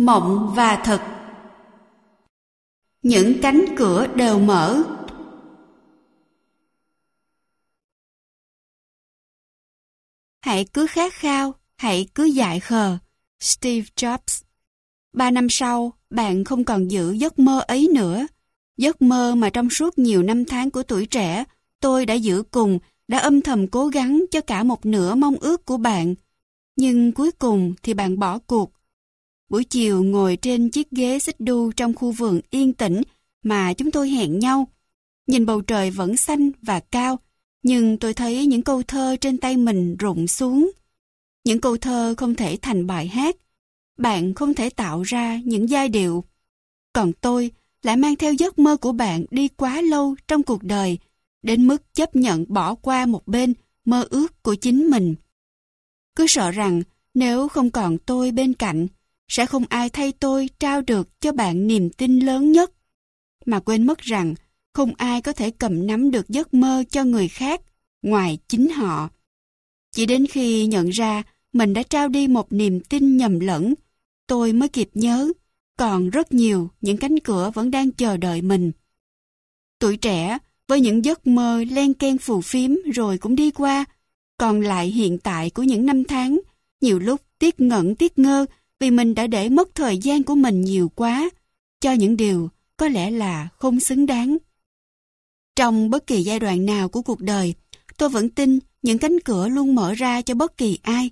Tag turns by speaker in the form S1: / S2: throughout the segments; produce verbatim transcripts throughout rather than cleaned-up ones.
S1: Mộng và thực. Những cánh cửa đều mở. Hãy cứ khát khao, hãy cứ dại khờ. Steve Jobs. Ba năm sau, bạn không còn giữ giấc mơ ấy nữa. Giấc mơ mà trong suốt nhiều năm tháng của tuổi trẻ, tôi đã giữ cùng, đã âm thầm cố gắng cho cả một nửa mong ước của bạn. Nhưng cuối cùng thì bạn bỏ cuộc. Buổi chiều ngồi trên chiếc ghế xích đu trong khu vườn yên tĩnh mà chúng tôi hẹn nhau. Nhìn bầu trời vẫn xanh và cao, nhưng tôi thấy những câu thơ trên tay mình rụng xuống. Những câu thơ không thể thành bài hát. Bạn không thể tạo ra những giai điệu. Còn tôi lại mang theo giấc mơ của bạn đi quá lâu trong cuộc đời, đến mức chấp nhận bỏ qua một bên mơ ước của chính mình. Cứ sợ rằng nếu không còn tôi bên cạnh, sẽ không ai thay tôi trao được cho bạn niềm tin lớn nhất. Mà quên mất rằng không ai có thể cầm nắm được giấc mơ cho người khác ngoài chính họ. Chỉ đến khi nhận ra mình đã trao đi một niềm tin nhầm lẫn, tôi mới kịp nhớ còn rất nhiều những cánh cửa vẫn đang chờ đợi mình. Tuổi trẻ với những giấc mơ len ken phù phiếm rồi cũng đi qua, còn lại hiện tại của những năm tháng, nhiều lúc tiếc ngẩn tiếc ngơ vì mình đã để mất thời gian của mình nhiều quá cho những điều có lẽ là không xứng đáng. Trong bất kỳ giai đoạn nào của cuộc đời, tôi vẫn tin những cánh cửa luôn mở ra cho bất kỳ ai.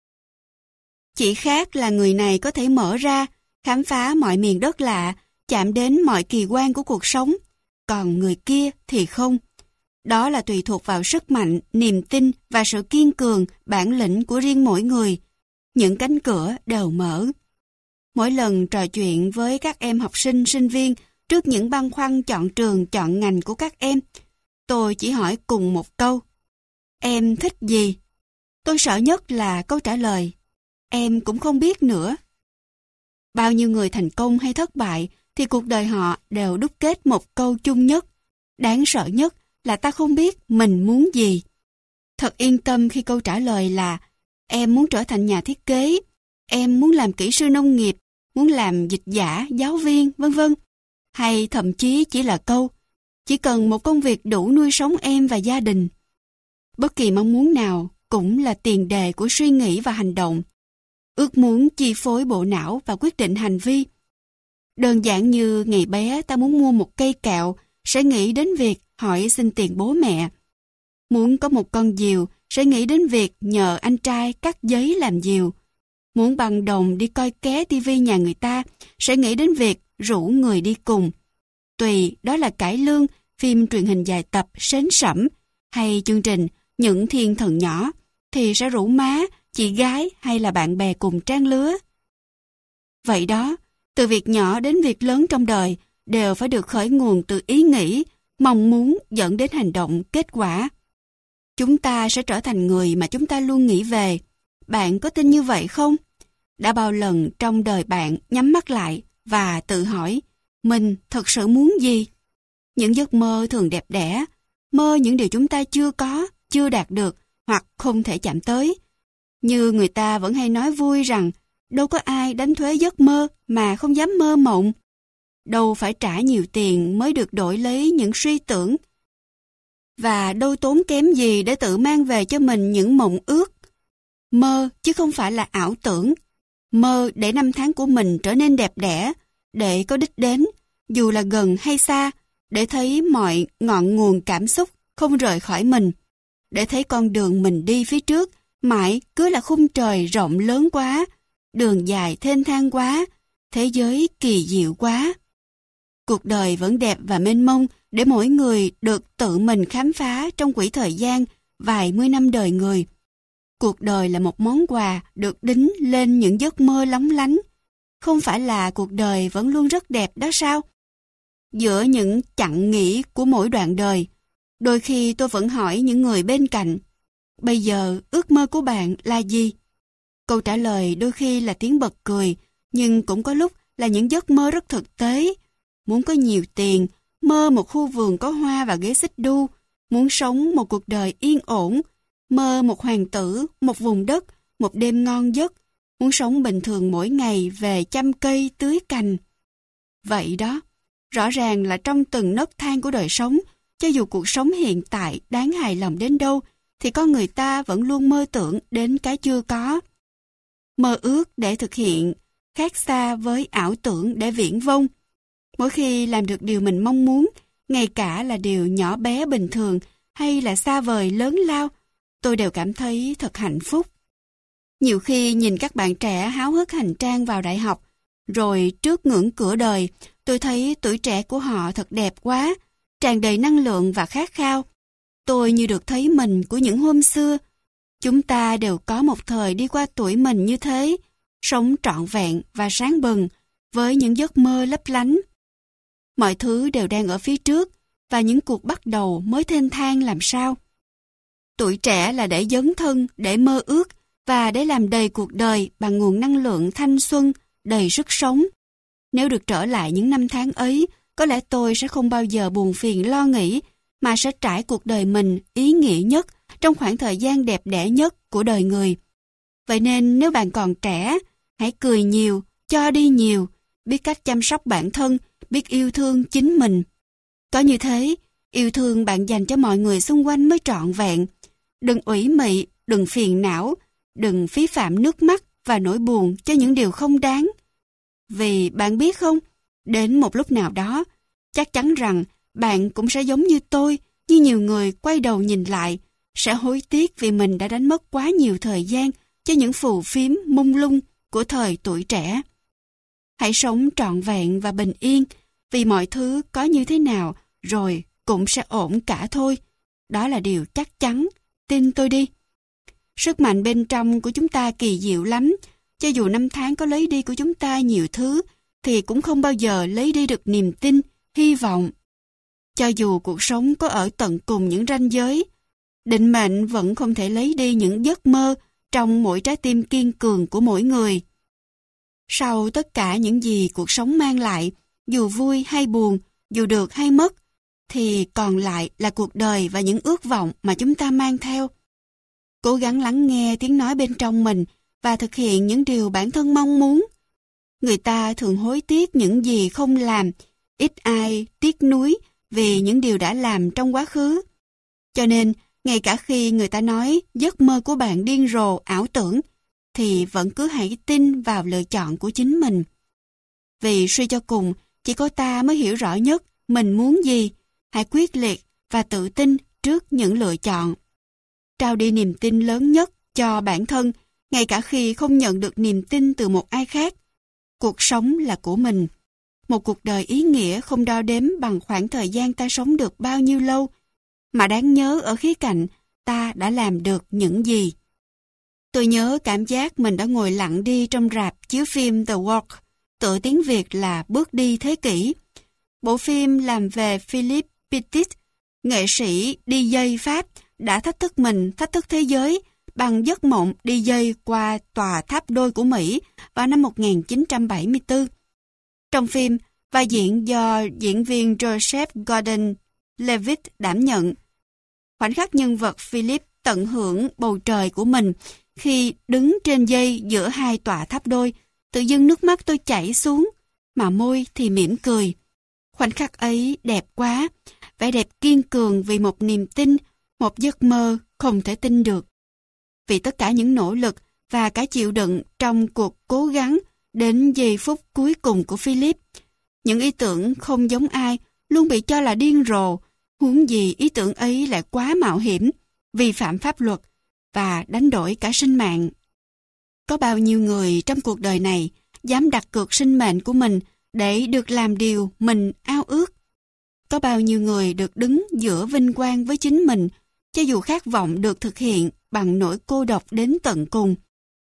S1: Chỉ khác là người này có thể mở ra, khám phá mọi miền đất lạ, chạm đến mọi kỳ quan của cuộc sống, còn người kia thì không. Đó là tùy thuộc vào sức mạnh, niềm tin và sự kiên cường, bản lĩnh của riêng mỗi người. Những cánh cửa đều mở. Mỗi lần trò chuyện với các em học sinh, sinh viên trước những băn khoăn chọn trường, chọn ngành của các em, tôi chỉ hỏi cùng một câu. Em thích gì? Tôi sợ nhất là câu trả lời. Em cũng không biết nữa. Bao nhiêu người thành công hay thất bại thì cuộc đời họ đều đúc kết một câu chung nhất. Đáng sợ nhất là ta không biết mình muốn gì. Thật yên tâm khi câu trả lời là em muốn trở thành nhà thiết kế, em muốn làm kỹ sư nông nghiệp, muốn làm dịch giả, giáo viên, vân vân. Hay thậm chí chỉ là câu, chỉ cần một công việc đủ nuôi sống em và gia đình. Bất kỳ mong muốn nào cũng là tiền đề của suy nghĩ và hành động. Ước muốn chi phối bộ não và quyết định hành vi. Đơn giản như ngày bé ta muốn mua một cây kẹo, sẽ nghĩ đến việc hỏi xin tiền bố mẹ. Muốn có một con diều, sẽ nghĩ đến việc nhờ anh trai cắt giấy làm diều. Muốn bằng đồng đi coi ké tivi nhà người ta, sẽ nghĩ đến việc rủ người đi cùng. Tùy đó là cải lương, phim truyền hình dài tập sến sẩm, hay chương trình Những Thiên Thần Nhỏ, thì sẽ rủ má, chị gái hay là bạn bè cùng trang lứa. Vậy đó, từ việc nhỏ đến việc lớn trong đời đều phải được khởi nguồn từ ý nghĩ, mong muốn dẫn đến hành động, kết quả. Chúng ta sẽ trở thành người mà chúng ta luôn nghĩ về. Bạn có tin như vậy không? Đã bao lần trong đời bạn nhắm mắt lại và tự hỏi, mình thật sự muốn gì? Những giấc mơ thường đẹp đẽ, mơ những điều chúng ta chưa có, chưa đạt được hoặc không thể chạm tới. Như người ta vẫn hay nói vui rằng đâu có ai đánh thuế giấc mơ mà không dám mơ mộng. Đâu phải trả nhiều tiền mới được đổi lấy những suy tưởng. Và đâu tốn kém gì để tự mang về cho mình những mộng ước. Mơ chứ không phải là ảo tưởng. Mơ để năm tháng của mình trở nên đẹp đẽ, để có đích đến, dù là gần hay xa, để thấy mọi ngọn nguồn cảm xúc không rời khỏi mình, để thấy con đường mình đi phía trước mãi cứ là khung trời rộng lớn quá, đường dài thênh thang quá, thế giới kỳ diệu quá. Cuộc đời vẫn đẹp và mênh mông để mỗi người được tự mình khám phá trong quỹ thời gian vài mươi năm đời người. Cuộc đời là một món quà được đính lên những giấc mơ lóng lánh. Không phải là cuộc đời vẫn luôn rất đẹp đó sao? Giữa những chặng nghỉ của mỗi đoạn đời, đôi khi tôi vẫn hỏi những người bên cạnh, bây giờ ước mơ của bạn là gì? Câu trả lời đôi khi là tiếng bật cười, nhưng cũng có lúc là những giấc mơ rất thực tế. Muốn có nhiều tiền, mơ một khu vườn có hoa và ghế xích đu, muốn sống một cuộc đời yên ổn, mơ một hoàng tử, một vùng đất, một đêm ngon giấc, muốn sống bình thường mỗi ngày về chăm cây tưới cành. Vậy đó, rõ ràng là trong từng nấc thang của đời sống, cho dù cuộc sống hiện tại đáng hài lòng đến đâu, thì con người ta vẫn luôn mơ tưởng đến cái chưa có. Mơ ước để thực hiện, khác xa với ảo tưởng để viển vông. Mỗi khi làm được điều mình mong muốn, ngay cả là điều nhỏ bé bình thường hay là xa vời lớn lao, tôi đều cảm thấy thật hạnh phúc. Nhiều khi nhìn các bạn trẻ háo hức hành trang vào đại học, rồi trước ngưỡng cửa đời, tôi thấy tuổi trẻ của họ thật đẹp quá, tràn đầy năng lượng và khát khao. Tôi như được thấy mình của những hôm xưa. Chúng ta đều có một thời đi qua tuổi mình như thế, sống trọn vẹn và sáng bừng, với những giấc mơ lấp lánh. Mọi thứ đều đang ở phía trước, và những cuộc bắt đầu mới thênh thang làm sao. Tuổi trẻ là để dấn thân, để mơ ước, và để làm đầy cuộc đời bằng nguồn năng lượng thanh xuân, đầy sức sống. Nếu được trở lại những năm tháng ấy, có lẽ tôi sẽ không bao giờ buồn phiền lo nghĩ, mà sẽ trải cuộc đời mình ý nghĩa nhất trong khoảng thời gian đẹp đẽ nhất của đời người. Vậy nên nếu bạn còn trẻ, hãy cười nhiều, cho đi nhiều, biết cách chăm sóc bản thân, biết yêu thương chính mình. Có như thế, yêu thương bạn dành cho mọi người xung quanh mới trọn vẹn. Đừng ủy mị, đừng phiền não, đừng phí phạm nước mắt và nỗi buồn cho những điều không đáng. Vì bạn biết không, đến một lúc nào đó, chắc chắn rằng bạn cũng sẽ giống như tôi, như nhiều người quay đầu nhìn lại, sẽ hối tiếc vì mình đã đánh mất quá nhiều thời gian cho những phù phiếm mông lung của thời tuổi trẻ. Hãy sống trọn vẹn và bình yên, vì mọi thứ có như thế nào rồi cũng sẽ ổn cả thôi. Đó là điều chắc chắn, tin tôi đi. Sức mạnh bên trong của chúng ta kỳ diệu lắm, cho dù năm tháng có lấy đi của chúng ta nhiều thứ, thì cũng không bao giờ lấy đi được niềm tin, hy vọng. Cho dù cuộc sống có ở tận cùng những ranh giới, định mệnh vẫn không thể lấy đi những giấc mơ trong mỗi trái tim kiên cường của mỗi người. Sau tất cả những gì cuộc sống mang lại, dù vui hay buồn, dù được hay mất, thì còn lại là cuộc đời và những ước vọng mà chúng ta mang theo. Cố gắng lắng nghe tiếng nói bên trong mình và thực hiện những điều bản thân mong muốn. Người ta thường hối tiếc những gì không làm, ít ai tiếc nuối vì những điều đã làm trong quá khứ. Cho nên, ngay cả khi người ta nói giấc mơ của bạn điên rồ, ảo tưởng, thì vẫn cứ hãy tin vào lựa chọn của chính mình. Vì suy cho cùng, chỉ có ta mới hiểu rõ nhất mình muốn gì. Hãy quyết liệt và tự tin trước những lựa chọn. Trao đi niềm tin lớn nhất cho bản thân, ngay cả khi không nhận được niềm tin từ một ai khác. Cuộc sống là của mình. Một cuộc đời ý nghĩa không đo đếm bằng khoảng thời gian ta sống được bao nhiêu lâu, mà đáng nhớ ở khía cạnh ta đã làm được những gì. Tôi nhớ cảm giác mình đã ngồi lặng đi trong rạp chiếu phim The Walk, tựa tiếng Việt là Bước đi thế kỷ. Bộ phim làm về Philippe Petit, nghệ sĩ đi giây Pháp, đã thách thức mình, thách thức thế giới bằng giấc mộng đi giây qua tòa tháp đôi của Mỹ vào năm một nghìn chín trăm bảy mươi tư. Trong phim, vai diễn do diễn viên Joseph Gordon-Levitt đảm nhận. Khoảnh khắc nhân vật Philip tận hưởng bầu trời của mình khi đứng trên dây giữa hai tòa tháp đôi, tự dưng nước mắt tôi chảy xuống, mà môi thì mỉm cười. Khoảnh khắc ấy đẹp quá, vẻ đẹp kiên cường vì một niềm tin, một giấc mơ không thể tin được. Vì tất cả những nỗ lực và cả chịu đựng trong cuộc cố gắng đến giây phút cuối cùng của Philip, những ý tưởng không giống ai luôn bị cho là điên rồ, huống gì ý tưởng ấy lại quá mạo hiểm, vi phạm pháp luật và đánh đổi cả sinh mạng. Có bao nhiêu người trong cuộc đời này dám đặt cược sinh mệnh của mình để được làm điều mình ao ước? Có bao nhiêu người được đứng giữa vinh quang với chính mình, cho dù khát vọng được thực hiện bằng nỗi cô độc đến tận cùng?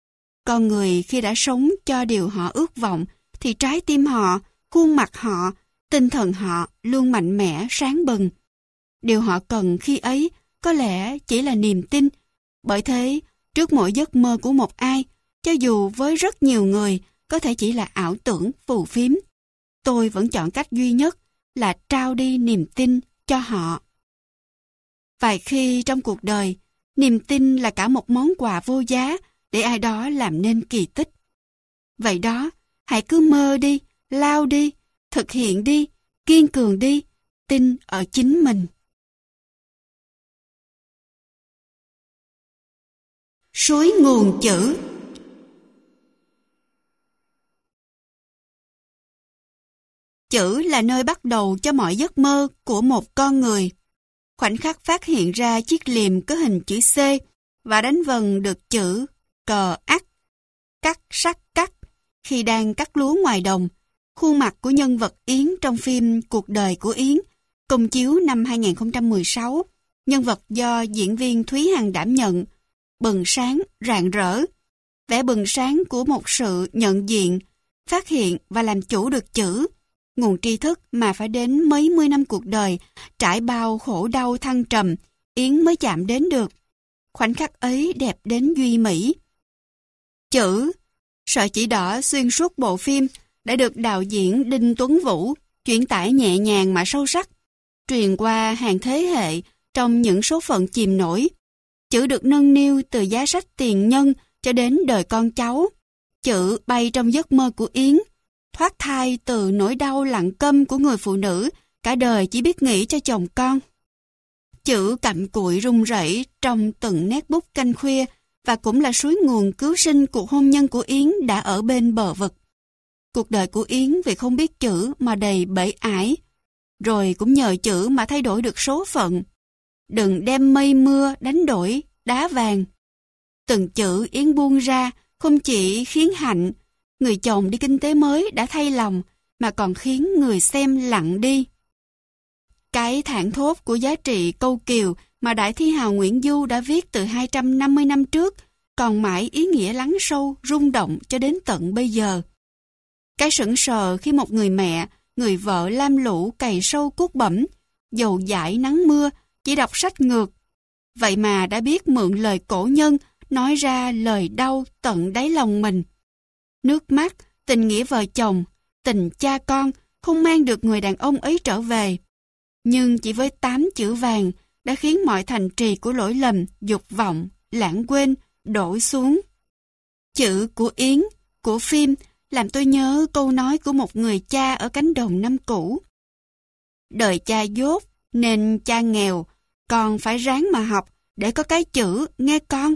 S1: Con người khi đã sống cho điều họ ước vọng, thì trái tim họ, khuôn mặt họ, tinh thần họ luôn mạnh mẽ, sáng bừng. Điều họ cần khi ấy có lẽ chỉ là niềm tin. Bởi thế, trước mỗi giấc mơ của một ai, cho dù với rất nhiều người có thể chỉ là ảo tưởng, phù phiếm, tôi vẫn chọn cách duy nhất là trao đi niềm tin cho họ. Vài khi trong cuộc đời, niềm tin là cả một món quà vô giá để ai đó làm nên kỳ tích. Vậy đó, hãy cứ mơ đi, lao đi, thực hiện đi, kiên cường đi, tin ở chính mình. Suối nguồn chữ. Chữ là nơi bắt đầu cho mọi giấc mơ của một con người. Khoảnh khắc phát hiện ra chiếc liềm có hình chữ C và đánh vần được chữ cờ ắt, cắt sắc cắt khi đang cắt lúa ngoài đồng, khuôn mặt của nhân vật Yến trong phim Cuộc đời của Yến, công chiếu năm hai nghìn không trăm mười sáu, nhân vật do diễn viên Thúy Hằng đảm nhận, bừng sáng, rạng rỡ, vẻ bừng sáng của một sự nhận diện, phát hiện và làm chủ được chữ, nguồn tri thức mà phải đến mấy mươi năm cuộc đời, trải bao khổ đau thăng trầm, Yến mới chạm đến được. Khoảnh khắc ấy đẹp đến duy mỹ. Chữ, sợi chỉ đỏ xuyên suốt bộ phim, đã được đạo diễn Đinh Tuấn Vũ chuyển tải nhẹ nhàng mà sâu sắc, truyền qua hàng thế hệ trong những số phận chìm nổi. Chữ được nâng niu từ giá sách tiền nhân cho đến đời con cháu. Chữ bay trong giấc mơ của Yến, thoát thai từ nỗi đau lặng câm của người phụ nữ cả đời chỉ biết nghĩ cho chồng con. Chữ cặm cụi rung rẩy trong từng nét bút canh khuya và cũng là suối nguồn cứu sinh cuộc hôn nhân của Yến đã ở bên bờ vực. Cuộc đời của Yến vì không biết chữ mà đầy bể ải, rồi cũng nhờ chữ mà thay đổi được số phận. Đừng đem mây mưa đánh đổi đá vàng. Từng chữ Yến buông ra không chỉ khiến Hạnh, người chồng đi kinh tế mới đã thay lòng, mà còn khiến người xem lặng đi. Cái thảng thốt của giá trị câu kiều mà đại thi hào Nguyễn Du đã viết từ hai trăm năm mươi năm trước còn mãi ý nghĩa lắng sâu, rung động cho đến tận bây giờ. Cái sững sờ khi một người mẹ, người vợ lam lũ cày sâu cuốc bẩm, dầu dãi nắng mưa, chỉ đọc sách ngược. Vậy mà đã biết mượn lời cổ nhân nói ra lời đau tận đáy lòng mình. Nước mắt, tình nghĩa vợ chồng, tình cha con không mang được người đàn ông ấy trở về. Nhưng chỉ với tám chữ vàng đã khiến mọi thành trì của lỗi lầm, dục vọng, lãng quên, đổ xuống. Chữ của Yến, của phim làm tôi nhớ câu nói của một người cha ở cánh đồng năm cũ. Đời cha dốt nên cha nghèo, con phải ráng mà học để có cái chữ nghe con.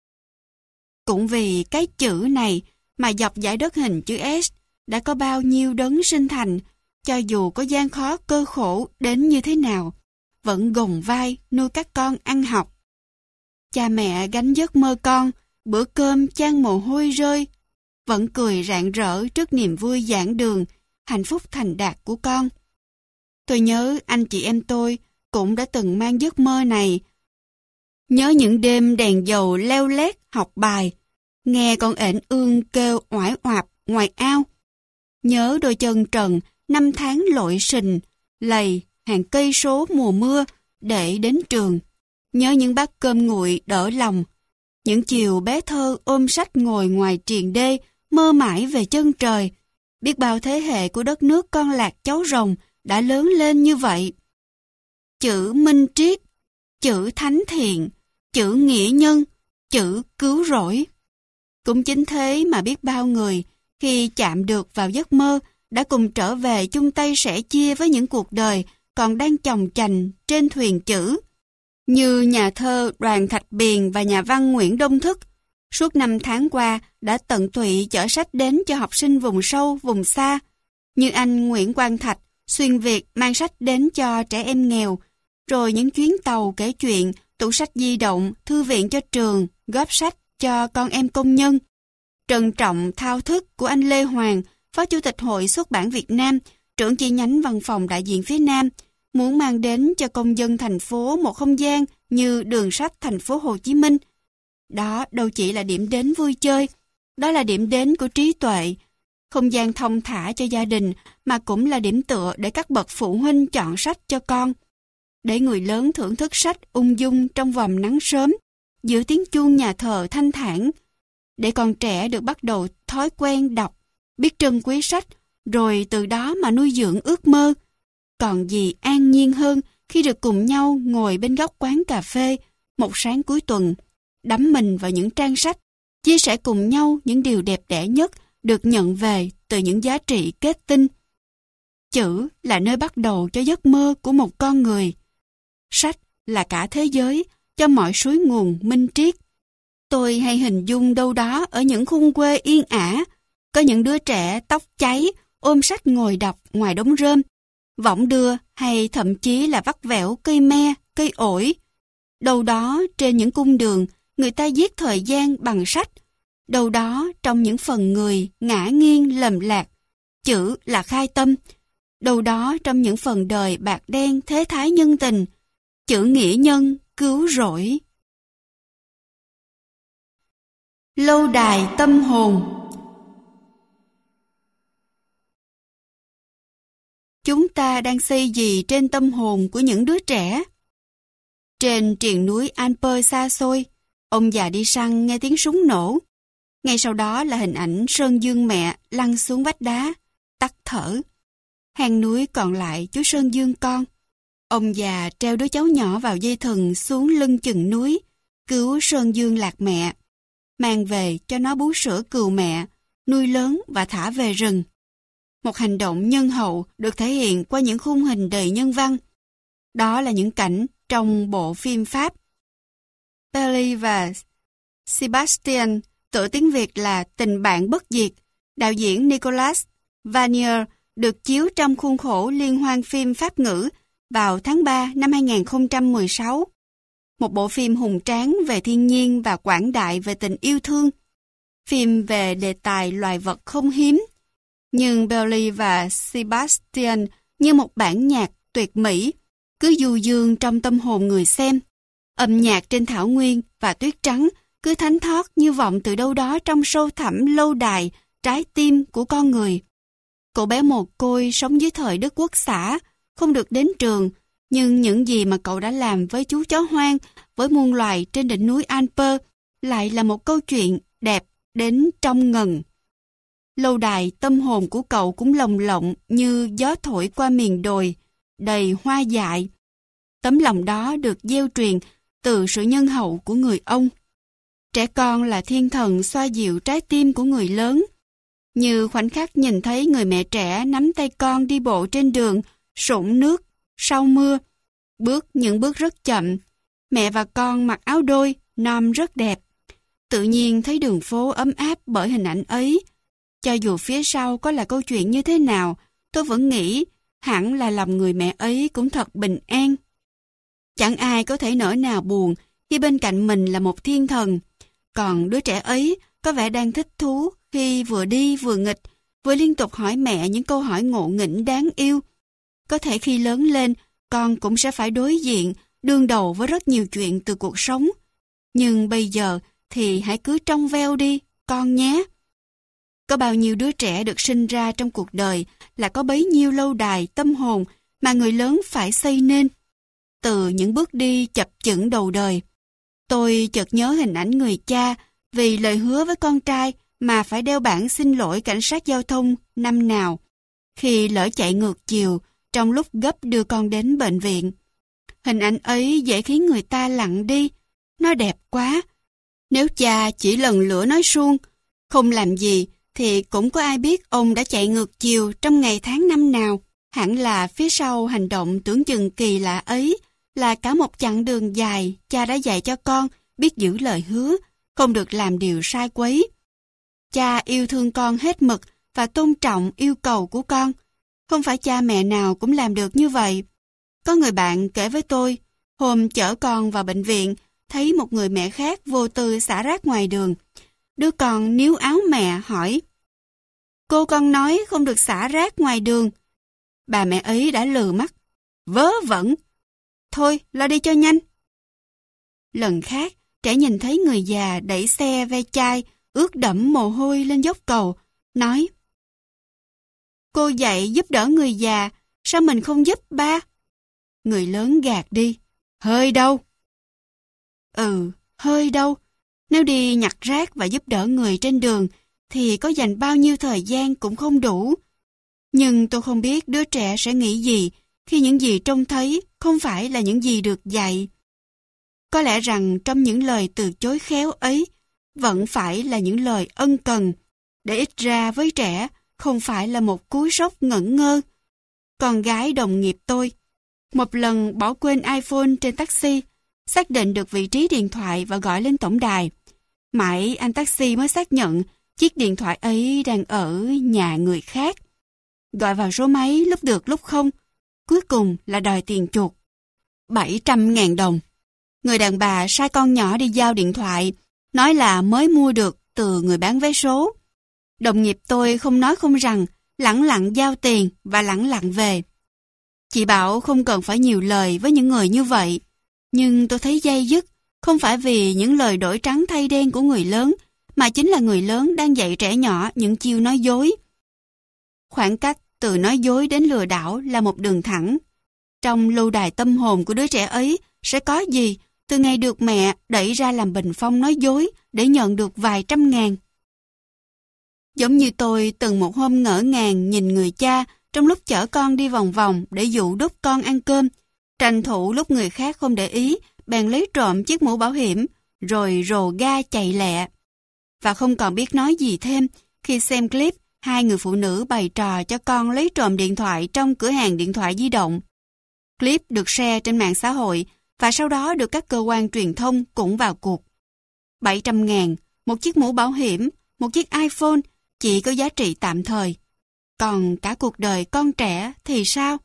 S1: Cũng vì cái chữ này mà dọc dải đất hình chữ S đã có bao nhiêu đấng sinh thành, cho dù có gian khó cơ khổ đến như thế nào, vẫn gồng vai nuôi các con ăn học. Cha mẹ gánh giấc mơ con, bữa cơm chan mồ hôi rơi, vẫn cười rạng rỡ trước niềm vui giảng đường, hạnh phúc thành đạt của con. Tôi nhớ anh chị em tôi cũng đã từng mang giấc mơ này. Nhớ những đêm đèn dầu leo lét học bài, nghe con ểnh ương kêu oải oạp ngoài ao. Nhớ đôi chân trần năm tháng lội sình, lầy hàng cây số mùa mưa để đến trường. Nhớ những bát cơm nguội đỡ lòng. Những chiều bé thơ ôm sách ngồi ngoài triền đê, mơ mãi về chân trời. Biết bao thế hệ của đất nước con lạc cháu rồng đã lớn lên như vậy. Chữ minh triết, chữ thánh thiện, chữ nghĩa nhân, chữ cứu rỗi. Cũng chính thế mà biết bao người khi chạm được vào giấc mơ đã cùng trở về chung tay sẻ chia với những cuộc đời còn đang chồng chành trên thuyền chữ. Như nhà thơ Đoàn Thạch Biền và nhà văn Nguyễn Đông Thức, suốt năm tháng qua đã tận tụy chở sách đến cho học sinh vùng sâu, vùng xa. Như anh Nguyễn Quang Thạch, xuyên Việt mang sách đến cho trẻ em nghèo, rồi những chuyến tàu kể chuyện, tủ sách di động, thư viện cho trường, góp sách cho con em công nhân. Trân trọng thao thức của anh Lê Hoàng, Phó Chủ tịch Hội Xuất bản Việt Nam, trưởng chi nhánh văn phòng đại diện phía Nam, muốn mang đến cho công dân thành phố một không gian như đường sách thành phố Hồ Chí Minh. Đó đâu chỉ là điểm đến vui chơi, đó là điểm đến của trí tuệ, không gian thông thả cho gia đình mà cũng là điểm tựa để các bậc phụ huynh chọn sách cho con. Để người lớn thưởng thức sách ung dung trong vòm nắng sớm, giữa tiếng chuông nhà thờ thanh thản. Để con trẻ được bắt đầu thói quen đọc, biết trân quý sách, rồi từ đó mà nuôi dưỡng ước mơ. Còn gì an nhiên hơn khi được cùng nhau ngồi bên góc quán cà phê một sáng cuối tuần, đắm mình vào những trang sách, chia sẻ cùng nhau những điều đẹp đẽ nhất được nhận về từ những giá trị kết tinh. Chữ là nơi bắt đầu cho giấc mơ của một con người. Sách là cả thế giới cho mọi suối nguồn minh triết. Tôi hay hình dung đâu đó ở những khung quê yên ả, có những đứa trẻ tóc cháy ôm sách ngồi đọc ngoài đống rơm, võng đưa hay thậm chí là vắt vẻo cây me, cây ổi. Đâu đó trên những cung đường, người ta giết thời gian bằng sách. Đâu đó trong những phần người ngã nghiêng lầm lạc, chữ là khai tâm. Đâu đó trong những phần đời bạc đen thế thái nhân tình, chữ nghĩa nhân cứu rỗi. Lâu đài tâm hồn. Chúng ta đang xây gì trên tâm hồn của những đứa trẻ? Trên triền núi Alper xa xôi, ông già đi săn nghe tiếng súng nổ. Ngay sau đó là hình ảnh Sơn Dương mẹ lăn xuống vách đá, tắt thở. Hang núi còn lại chú Sơn Dương con. Ông già treo đứa cháu nhỏ vào dây thừng xuống lưng chừng núi, cứu Sơn Dương lạc mẹ, mang về cho nó bú sữa cừu mẹ, nuôi lớn và thả về rừng. Một hành động nhân hậu được thể hiện qua những khung hình đầy nhân văn. Đó là những cảnh trong bộ phim Pháp Belly và Sebastian, tựa tiếng Việt là Tình bạn bất diệt, đạo diễn Nicolas Vanier, được chiếu trong khuôn khổ liên hoan phim Pháp ngữ vào tháng ba năm hai nghìn không trăm mười sáu. Một bộ phim hùng tráng về thiên nhiên và quảng đại về tình yêu thương. Phim về đề tài loài vật không hiếm. Nhưng Belly và Sebastian như một bản nhạc tuyệt mỹ, cứ du dương trong tâm hồn người xem. Âm nhạc trên thảo nguyên và tuyết trắng cứ thánh thót như vọng từ đâu đó trong sâu thẳm lâu đài, trái tim của con người. Cậu bé mồ côi sống dưới thời Đức Quốc xã, không được đến trường, nhưng những gì mà cậu đã làm với chú chó hoang, với muôn loài trên đỉnh núi Alper lại là một câu chuyện đẹp đến trong ngần. Lâu đài tâm hồn của cậu cũng lồng lộng như gió thổi qua miền đồi, đầy hoa dại. Tấm lòng đó được gieo truyền từ sự nhân hậu của người ông. Trẻ con là thiên thần xoa dịu trái tim của người lớn. Như khoảnh khắc nhìn thấy người mẹ trẻ nắm tay con đi bộ trên đường, sũng nước, sau mưa. Bước những bước rất chậm. Mẹ và con mặc áo đôi, nom rất đẹp. Tự nhiên thấy đường phố ấm áp bởi hình ảnh ấy. Cho dù phía sau có là câu chuyện như thế nào, tôi vẫn nghĩ hẳn là lòng người mẹ ấy cũng thật bình an. Chẳng ai có thể nỡ nào buồn khi bên cạnh mình là một thiên thần. Còn đứa trẻ ấy có vẻ đang thích thú khi vừa đi vừa nghịch, vừa liên tục hỏi mẹ những câu hỏi ngộ nghĩnh đáng yêu. Có thể khi lớn lên, con cũng sẽ phải đối diện, đương đầu với rất nhiều chuyện từ cuộc sống. Nhưng bây giờ thì hãy cứ trong veo đi, con nhé. Có bao nhiêu đứa trẻ được sinh ra trong cuộc đời là có bấy nhiêu lâu đài tâm hồn mà người lớn phải xây nên. Từ những bước đi chập chững đầu đời, tôi chợt nhớ hình ảnh người cha vì lời hứa với con trai mà phải đeo bảng xin lỗi cảnh sát giao thông năm nào, khi lỡ chạy ngược chiều trong lúc gấp đưa con đến bệnh viện. Hình ảnh ấy dễ khiến người ta lặng đi, nó đẹp quá. Nếu cha chỉ lần lữa nói suông, không làm gì, thì cũng có ai biết ông đã chạy ngược chiều trong ngày tháng năm nào. Hẳn là phía sau hành động tưởng chừng kỳ lạ ấy là cả một chặng đường dài cha đã dạy cho con biết giữ lời hứa, không được làm điều sai quấy. Cha yêu thương con hết mực và tôn trọng yêu cầu của con. Không phải cha mẹ nào cũng làm được như vậy. Có người bạn kể với tôi, hôm chở con vào bệnh viện, thấy một người mẹ khác vô tư xả rác ngoài đường. Đứa con níu áo mẹ hỏi, cô con nói không được xả rác ngoài đường. Bà mẹ ấy đã lừ mắt, vớ vẩn. Thôi, lo đi cho nhanh. Lần khác, trẻ nhìn thấy người già đẩy xe ve chai, ướt đẫm mồ hôi lên dốc cầu, nói, cô dạy giúp đỡ người già, sao mình không giúp ba? Người lớn gạt đi, hơi đâu? Ừ, hơi đâu? Nếu đi nhặt rác và giúp đỡ người trên đường, thì có dành bao nhiêu thời gian cũng không đủ. Nhưng tôi không biết đứa trẻ sẽ nghĩ gì khi những gì trông thấy không phải là những gì được dạy. Có lẽ rằng trong những lời từ chối khéo ấy vẫn phải là những lời ân cần, để ít ra với trẻ không phải là một cú sốc ngẩn ngơ. Con gái đồng nghiệp tôi một lần bỏ quên iPhone trên taxi, xác định được vị trí điện thoại và gọi lên tổng đài. Mãi anh taxi mới xác nhận chiếc điện thoại ấy đang ở nhà người khác. Gọi vào số máy lúc được lúc không, cuối cùng là đòi tiền chuộc. bảy trăm ngàn đồng. Người đàn bà sai con nhỏ đi giao điện thoại, nói là mới mua được từ người bán vé số. Đồng nghiệp tôi không nói không rằng, lẳng lặng giao tiền và lẳng lặng về. Chị bảo không cần phải nhiều lời với những người như vậy, nhưng tôi thấy day dứt, không phải vì những lời đổi trắng thay đen của người lớn, mà chính là người lớn đang dạy trẻ nhỏ những chiêu nói dối. Khoảng cách từ nói dối đến lừa đảo là một đường thẳng. Trong lâu đài tâm hồn của đứa trẻ ấy sẽ có gì từ ngày được mẹ đẩy ra làm bình phong nói dối để nhận được vài trăm ngàn. Giống như tôi từng một hôm ngỡ ngàng nhìn người cha trong lúc chở con đi vòng vòng để dụ đút con ăn cơm, tranh thủ lúc người khác không để ý, bèn lấy trộm chiếc mũ bảo hiểm, rồi rồ ga chạy lẹ. Và không còn biết nói gì thêm khi xem clip hai người phụ nữ bày trò cho con lấy trộm điện thoại trong cửa hàng điện thoại di động. Clip được share trên mạng xã hội và sau đó được các cơ quan truyền thông cũng vào cuộc. bảy trăm ngàn, một chiếc mũ bảo hiểm, một chiếc iPhone chỉ có giá trị tạm thời. Còn cả cuộc đời con trẻ thì sao?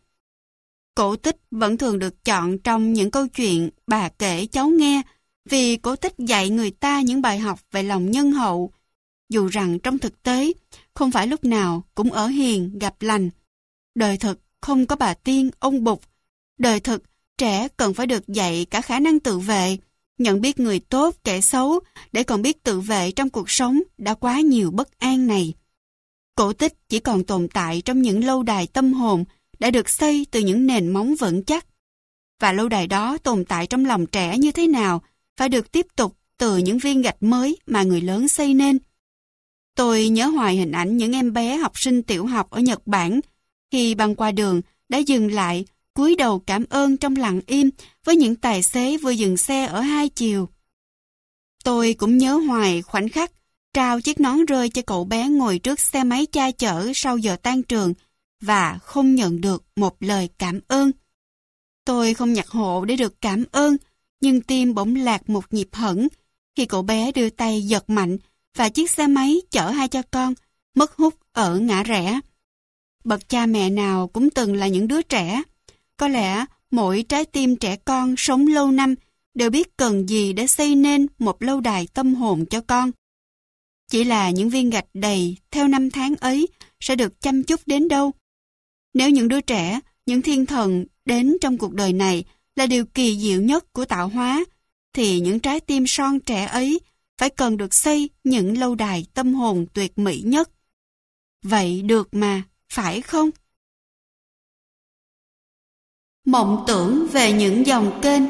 S1: Cổ tích vẫn thường được chọn trong những câu chuyện bà kể cháu nghe, vì cổ tích dạy người ta những bài học về lòng nhân hậu. Dù rằng trong thực tế, không phải lúc nào cũng ở hiền gặp lành. Đời thực không có bà tiên, ông Bụt. Đời thực, trẻ cần phải được dạy cả khả năng tự vệ, nhận biết người tốt, kẻ xấu, để còn biết tự vệ trong cuộc sống đã quá nhiều bất an này. Cổ tích chỉ còn tồn tại trong những lâu đài tâm hồn đã được xây từ những nền móng vững chắc. Và lâu đài đó tồn tại trong lòng trẻ như thế nào phải được tiếp tục từ những viên gạch mới mà người lớn xây nên. Tôi nhớ hoài hình ảnh những em bé học sinh tiểu học ở Nhật Bản khi băng qua đường đã dừng lại, cúi đầu cảm ơn trong lặng im với những tài xế vừa dừng xe ở hai chiều. Tôi cũng nhớ hoài khoảnh khắc trao chiếc nón rơi cho cậu bé ngồi trước xe máy cha chở sau giờ tan trường và không nhận được một lời cảm ơn. Tôi không nhặt hộ để được cảm ơn, nhưng tim bỗng lạc một nhịp hẫng khi cậu bé đưa tay giật mạnh và chiếc xe máy chở hai cha con mất hút ở ngã rẽ. Bậc cha mẹ nào cũng từng là những đứa trẻ. Có lẽ mỗi trái tim trẻ con sống lâu năm đều biết cần gì để xây nên một lâu đài tâm hồn cho con. Chỉ là những viên gạch đầy theo năm tháng ấy sẽ được chăm chút đến đâu. Nếu những đứa trẻ, những thiên thần đến trong cuộc đời này là điều kỳ diệu nhất của tạo hóa, thì những trái tim son trẻ ấy phải cần được xây những lâu đài tâm hồn tuyệt mỹ nhất. Vậy được mà, phải không? Mộng tưởng về những dòng kênh.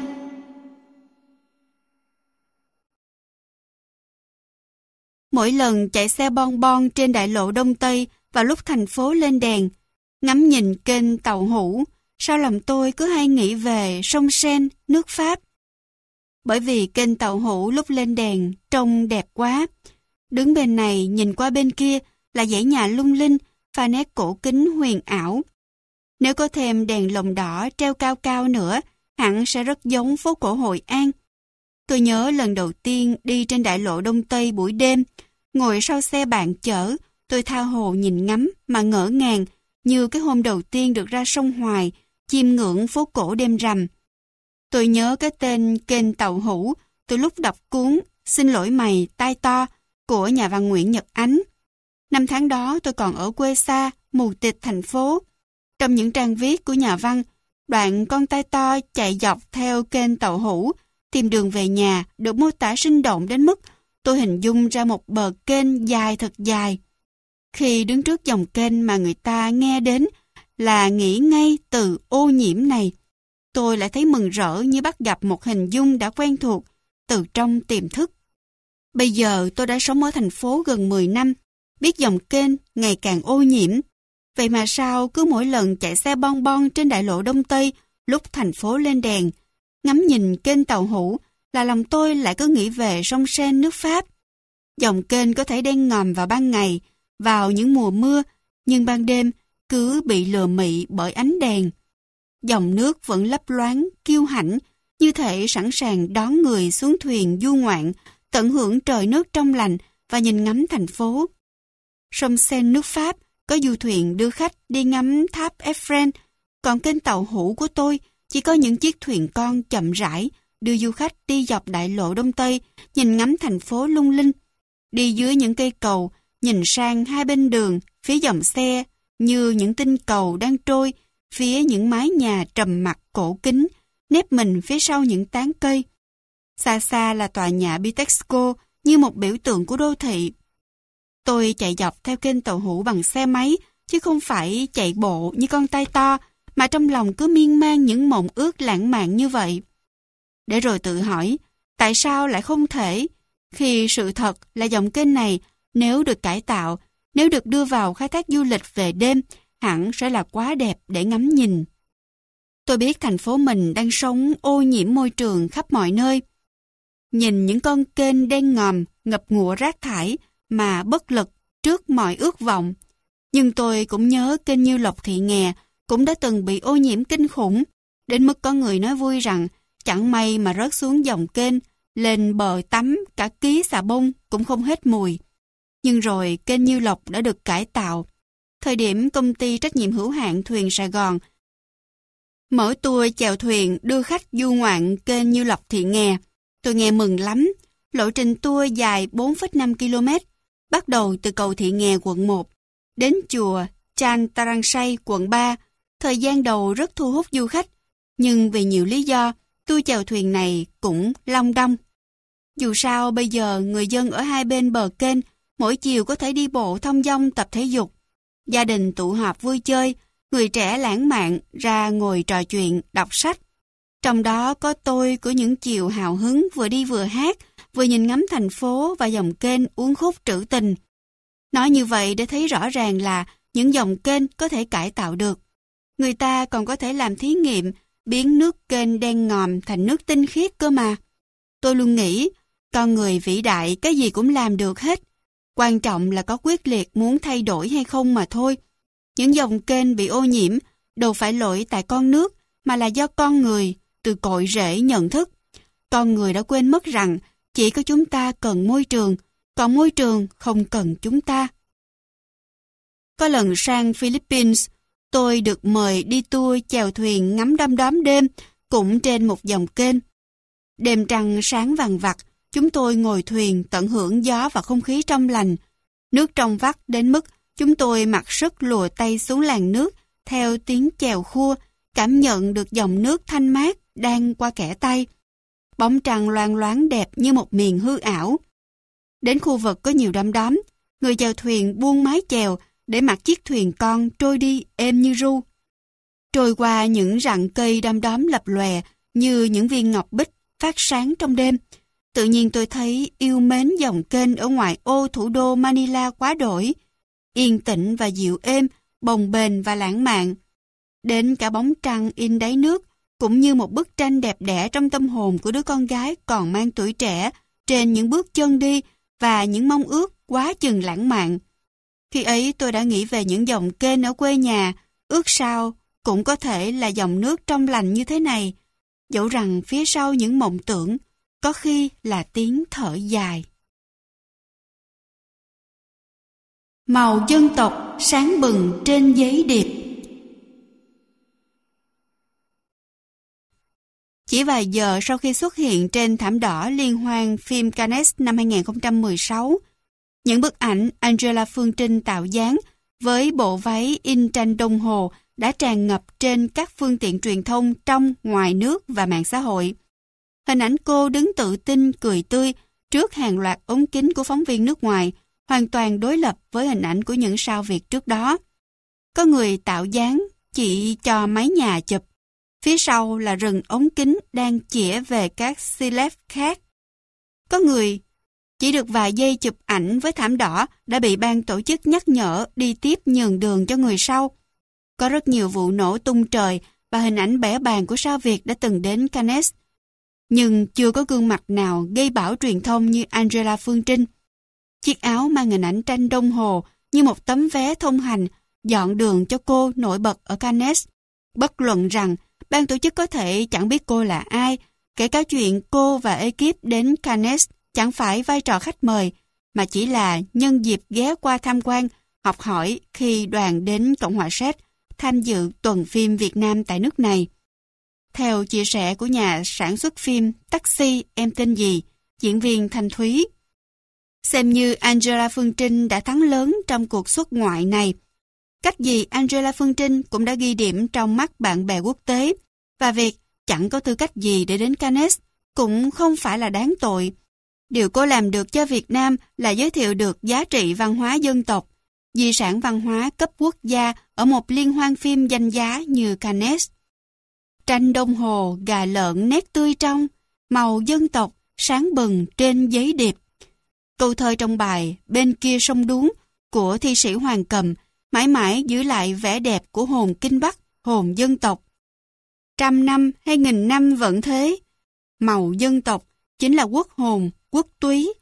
S1: Mỗi lần chạy xe bon bon trên đại lộ Đông Tây vào lúc thành phố lên đèn, ngắm nhìn kênh Tàu Hũ, sao lòng tôi cứ hay nghĩ về sông Seine, nước Pháp. Bởi vì kênh Tàu Hũ lúc lên đèn trông đẹp quá. Đứng bên này nhìn qua bên kia là dãy nhà lung linh và nét cổ kính huyền ảo. Nếu có thêm đèn lồng đỏ treo cao cao nữa, hẳn sẽ rất giống phố cổ Hội An. Tôi nhớ lần đầu tiên đi trên đại lộ Đông Tây buổi đêm, ngồi sau xe bạn chở, tôi tha hồ nhìn ngắm mà ngỡ ngàng như cái hôm đầu tiên được ra sông Hoài, chiêm ngưỡng phố cổ đêm rằm. Tôi nhớ cái tên kênh Tàu Hũ từ lúc đọc cuốn Xin lỗi mày, tai to của nhà văn Nguyễn Nhật Ánh. Năm tháng đó tôi còn ở quê xa, mù tịt thành phố. Trong những trang viết của nhà văn, đoạn con tai to chạy dọc theo kênh Tàu Hũ tìm đường về nhà được mô tả sinh động đến mức tôi hình dung ra một bờ kênh dài thật dài. Khi đứng trước dòng kênh mà người ta nghe đến là nghĩ ngay từ ô nhiễm này, tôi lại thấy mừng rỡ như bắt gặp một hình dung đã quen thuộc từ trong tiềm thức. Bây giờ tôi đã sống ở thành phố gần mười năm, biết dòng kênh ngày càng ô nhiễm. Vậy mà sao cứ mỗi lần chạy xe bon bon trên đại lộ Đông Tây lúc thành phố lên đèn, ngắm nhìn kênh Tàu Hũ là lòng tôi lại cứ nghĩ về sông Seine nước Pháp. Dòng kênh có thể đen ngòm vào ban ngày vào những mùa mưa, nhưng ban đêm cứ bị lừa mị bởi ánh đèn. Dòng nước vẫn lấp loáng, kiêu hãnh, như thể sẵn sàng đón người xuống thuyền du ngoạn, tận hưởng trời nước trong lành và nhìn ngắm thành phố. Sông Seine nước Pháp có du thuyền đưa khách đi ngắm tháp Eiffel, còn kênh tàu hũ của tôi chỉ có những chiếc thuyền con chậm rãi đưa du khách đi dọc đại lộ Đông Tây, nhìn ngắm thành phố lung linh. Đi dưới những cây cầu, nhìn sang hai bên đường, phía dòng xe, như những tinh cầu đang trôi, phía những mái nhà trầm mặc cổ kính, nép mình phía sau những tán cây. Xa xa là tòa nhà Bitexco như một biểu tượng của đô thị. Tôi chạy dọc theo kênh tàu hũ bằng xe máy, chứ không phải chạy bộ như con tai to, mà trong lòng cứ miên man những mộng ước lãng mạn như vậy. Để rồi tự hỏi, tại sao lại không thể, khi sự thật là dòng kênh này, nếu được cải tạo, nếu được đưa vào khai thác du lịch về đêm, hẳn sẽ là quá đẹp để ngắm nhìn. Tôi biết thành phố mình đang sống ô nhiễm môi trường khắp mọi nơi. Nhìn những con kênh đen ngòm, ngập ngụa rác thải mà bất lực trước mọi ước vọng. Nhưng tôi cũng nhớ kênh Nhiêu Lộc Thị Nghè cũng đã từng bị ô nhiễm kinh khủng, đến mức có người nói vui rằng chẳng may mà rớt xuống dòng kênh, lên bờ tắm cả ký xà bông cũng không hết mùi. Nhưng rồi kênh Nhiêu Lộc đã được cải tạo. Thời điểm công ty trách nhiệm hữu hạn Thuyền Sài Gòn mở tour chèo thuyền đưa khách du ngoạn kênh Nhiêu Lộc Thị Nghè, tôi nghe mừng lắm. Lộ trình tour dài bốn phẩy năm ki lô mét, bắt đầu từ cầu Thị Nghè quận một, đến chùa Chan Tarangsay quận ba. Thời gian đầu rất thu hút du khách, nhưng vì nhiều lý do, tour chèo thuyền này cũng long đong. Dù sao bây giờ người dân ở hai bên bờ kênh mỗi chiều có thể đi bộ thong dong tập thể dục. Gia đình tụ họp vui chơi, người trẻ lãng mạn ra ngồi trò chuyện, đọc sách. Trong đó có tôi của những chiều hào hứng vừa đi vừa hát, vừa nhìn ngắm thành phố và dòng kênh uốn khúc trữ tình. Nói như vậy để thấy rõ ràng là những dòng kênh có thể cải tạo được. Người ta còn có thể làm thí nghiệm biến nước kênh đen ngòm thành nước tinh khiết cơ mà. Tôi luôn nghĩ, con người vĩ đại cái gì cũng làm được hết. Quan trọng là có quyết liệt muốn thay đổi hay không mà thôi. Những dòng kênh bị ô nhiễm đâu phải lỗi tại con nước, mà là do con người từ cội rễ nhận thức. Con người đã quên mất rằng chỉ có chúng ta cần môi trường, còn môi trường không cần chúng ta. Có lần sang Philippines, tôi được mời đi tour chèo thuyền ngắm đom đóm đêm, cũng trên một dòng kênh. Đêm trăng sáng vằng vặc, chúng tôi ngồi thuyền tận hưởng gió và không khí trong lành. Nước trong vắt đến mức chúng tôi mặc sức lùa tay xuống làn nước theo tiếng chèo khua, cảm nhận được dòng nước thanh mát đang qua kẽ tay. Bóng trăng loang loáng đẹp như một miền hư ảo. Đến khu vực có nhiều đom đóm, người chèo thuyền buông mái chèo để mặc chiếc thuyền con trôi đi êm như ru. Trôi qua những rặng cây đom đóm lập lòe như những viên ngọc bích phát sáng trong đêm. Tự nhiên tôi thấy yêu mến dòng kênh ở ngoại ô thủ đô Manila quá đổi. Yên tĩnh và dịu êm, bồng bềnh và lãng mạn. Đến cả bóng trăng in đáy nước cũng như một bức tranh đẹp đẽ trong tâm hồn của đứa con gái còn mang tuổi trẻ trên những bước chân đi và những mong ước quá chừng lãng mạn. Khi ấy tôi đã nghĩ về những dòng kênh ở quê nhà, ước sao cũng có thể là dòng nước trong lành như thế này, dẫu rằng phía sau những mộng tưởng có khi là tiếng thở dài. Màu dân tộc sáng bừng trên giấy điệp. Chỉ vài giờ sau khi xuất hiện trên thảm đỏ liên hoan phim Cannes năm hai không một sáu, những bức ảnh Angela Phương Trinh tạo dáng với bộ váy in tranh đồng hồ đã tràn ngập trên các phương tiện truyền thông trong, ngoài nước và mạng xã hội. Hình ảnh cô đứng tự tin, cười tươi trước hàng loạt ống kính của phóng viên nước ngoài, hoàn toàn đối lập với hình ảnh của những sao Việt trước đó. Có người tạo dáng chỉ cho mái nhà chụp. Phía sau là rừng ống kính đang chĩa về các celeb khác. Có người chỉ được vài giây chụp ảnh với thảm đỏ đã bị ban tổ chức nhắc nhở đi tiếp nhường đường cho người sau. Có rất nhiều vụ nổ tung trời và hình ảnh bẽ bàng của sao Việt đã từng đến Cannes. Nhưng chưa có gương mặt nào gây bão truyền thông như Angela Phương Trinh. Chiếc áo mang hình ảnh tranh đồng hồ như một tấm vé thông hành dọn đường cho cô nổi bật ở Cannes. Bất luận rằng ban tổ chức có thể chẳng biết cô là ai, kể cả chuyện cô và ekip đến Cannes chẳng phải vai trò khách mời, mà chỉ là nhân dịp ghé qua tham quan, học hỏi khi đoàn đến Cộng hòa Séc tham dự tuần phim Việt Nam tại nước này. Theo chia sẻ của nhà sản xuất phim Taxi Em Tên Gì, diễn viên Thanh Thúy, xem như Angela Phương Trinh đã thắng lớn trong cuộc xuất ngoại này. Cách gì Angela Phương Trinh cũng đã ghi điểm trong mắt bạn bè quốc tế, và việc chẳng có tư cách gì để đến Cannes cũng không phải là đáng tội. Điều cô làm được cho Việt Nam là giới thiệu được giá trị văn hóa dân tộc, di sản văn hóa cấp quốc gia ở một liên hoan phim danh giá như Cannes. Tranh đồng hồ, gà lợn nét tươi trong, màu dân tộc sáng bừng trên giấy điệp. Câu thơ trong bài Bên kia sông Đuống của thi sĩ Hoàng Cầm mãi mãi giữ lại vẻ đẹp của hồn Kinh Bắc, hồn dân tộc. Trăm năm hay nghìn năm vẫn thế, màu dân tộc chính là quốc hồn, quốc túy.